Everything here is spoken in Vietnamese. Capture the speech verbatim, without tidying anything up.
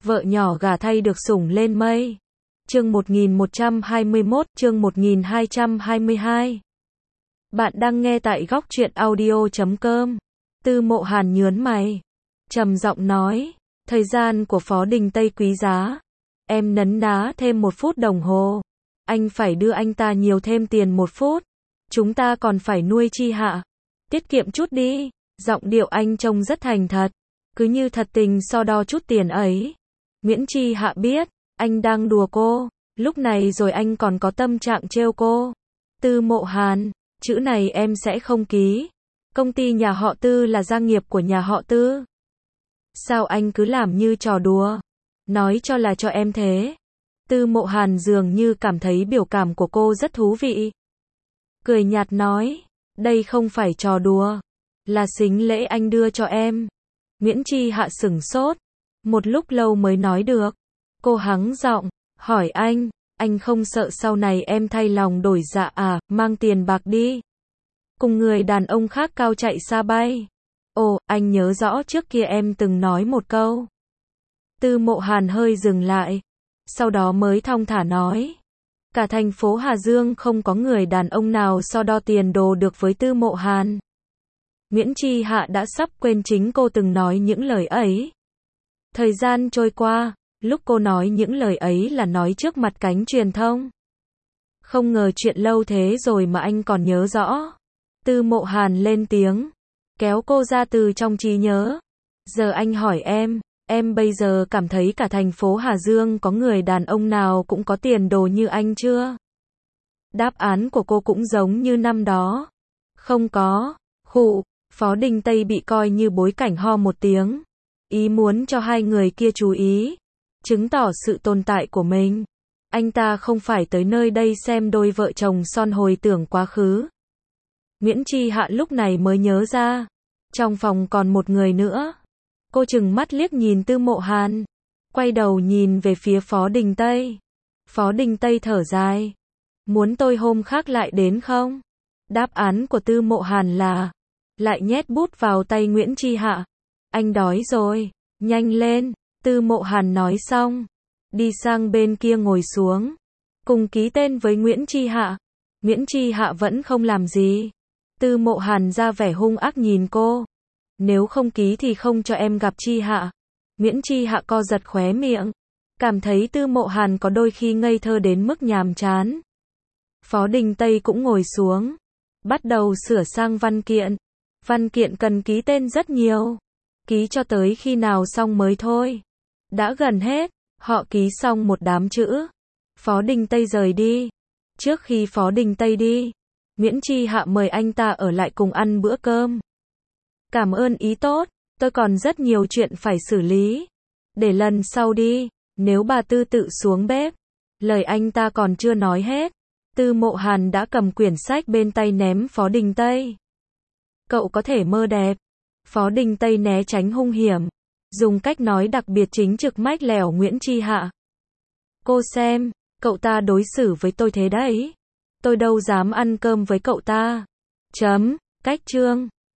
Vợ nhỏ gả thay được sủng lên mây. Chương một nghìn một trăm hai mươi mốt, chương một nghìn hai trăm hai mươi hai. Bạn đang nghe tại góc truyện audio chấm com. Tư Mộ Hàn nhớn mày, trầm giọng nói, thời gian của Phó Đình Tây quý giá. Em nấn ná thêm một phút đồng hồ. Anh phải đưa anh ta nhiều thêm tiền một phút. Chúng ta còn phải nuôi Chi Hạ. Tiết kiệm chút đi. Giọng điệu anh trông rất thành thật. Cứ như thật tình so đo chút tiền ấy. Nguyễn Chi Hạ biết, anh đang đùa cô. Lúc này rồi anh còn có tâm trạng trêu cô. Tư Mộ Hàn, chữ này em sẽ không ký. Công ty nhà họ Tư là gia nghiệp của nhà họ Tư. Sao anh cứ làm như trò đùa? Nói cho là cho em thế. Tư Mộ Hàn dường như cảm thấy biểu cảm của cô rất thú vị. Cười nhạt nói, đây không phải trò đùa. Là sính lễ anh đưa cho em. Nguyễn Chi Hạ sửng sốt. Một lúc lâu mới nói được. Cô hắng giọng, hỏi anh, anh không sợ sau này em thay lòng đổi dạ à, mang tiền bạc đi. Cùng người đàn ông khác cao chạy xa bay. Ồ, anh nhớ rõ trước kia em từng nói một câu. Tư Mộ Hàn hơi dừng lại. Sau đó mới thong thả nói. Cả thành phố Hà Dương không có người đàn ông nào so đo tiền đồ được với Tư Mộ Hàn. Nguyễn Chi Hạ đã sắp quên chính cô từng nói những lời ấy. Thời gian trôi qua, lúc cô nói những lời ấy là nói trước mặt cánh truyền thông. Không ngờ chuyện lâu thế rồi mà anh còn nhớ rõ. Tư Mộ Hàn lên tiếng, kéo cô ra từ trong trí nhớ. Giờ anh hỏi em, em bây giờ cảm thấy cả thành phố Hà Dương có người đàn ông nào cũng có tiền đồ như anh chưa? Đáp án của cô cũng giống như năm đó. Không có. Khụ, Phó Đình Tây bị coi như bối cảnh ho một tiếng. Ý muốn cho hai người kia chú ý. Chứng tỏ sự tồn tại của mình. Anh ta không phải tới nơi đây xem đôi vợ chồng son hồi tưởng quá khứ. Nguyễn Chi Hạ lúc này mới nhớ ra. Trong phòng còn một người nữa. Cô trừng mắt liếc nhìn Tư Mộ Hàn. Quay đầu nhìn về phía Phó Đình Tây. Phó Đình Tây thở dài. Muốn tôi hôm khác lại đến không? Đáp án của Tư Mộ Hàn là. Lại nhét bút vào tay Nguyễn Chi Hạ. Anh đói rồi. Nhanh lên. Tư Mộ Hàn nói xong. Đi sang bên kia ngồi xuống. Cùng ký tên với Nguyễn Chi Hạ. Nguyễn Chi Hạ vẫn không làm gì. Tư Mộ Hàn ra vẻ hung ác nhìn cô. Nếu không ký thì không cho em gặp Chi Hạ. Nguyễn Chi Hạ co giật khóe miệng. Cảm thấy Tư Mộ Hàn có đôi khi ngây thơ đến mức nhàm chán. Phó Đình Tây cũng ngồi xuống. Bắt đầu sửa sang văn kiện. Văn kiện cần ký tên rất nhiều. Ký cho tới khi nào xong mới thôi. Đã gần hết. Họ ký xong một đám chữ. Phó Đình Tây rời đi. Trước khi Phó Đình Tây đi, Nguyễn Chi Hạ mời anh ta ở lại cùng ăn bữa cơm. Cảm ơn ý tốt, tôi còn rất nhiều chuyện phải xử lý. Để lần sau đi, nếu bà Tư tự xuống bếp. Lời anh ta còn chưa nói hết. Tư Mộ Hàn đã cầm quyển sách bên tay ném Phó Đình Tây. Cậu có thể mơ đẹp. Phó Đình Tây né tránh hung hiểm. Dùng cách nói đặc biệt chính trực mách lẻo Nguyễn Chi Hạ. Cô xem, cậu ta đối xử với tôi thế đấy. Tôi đâu dám ăn cơm với cậu ta. Chấm, cách chương.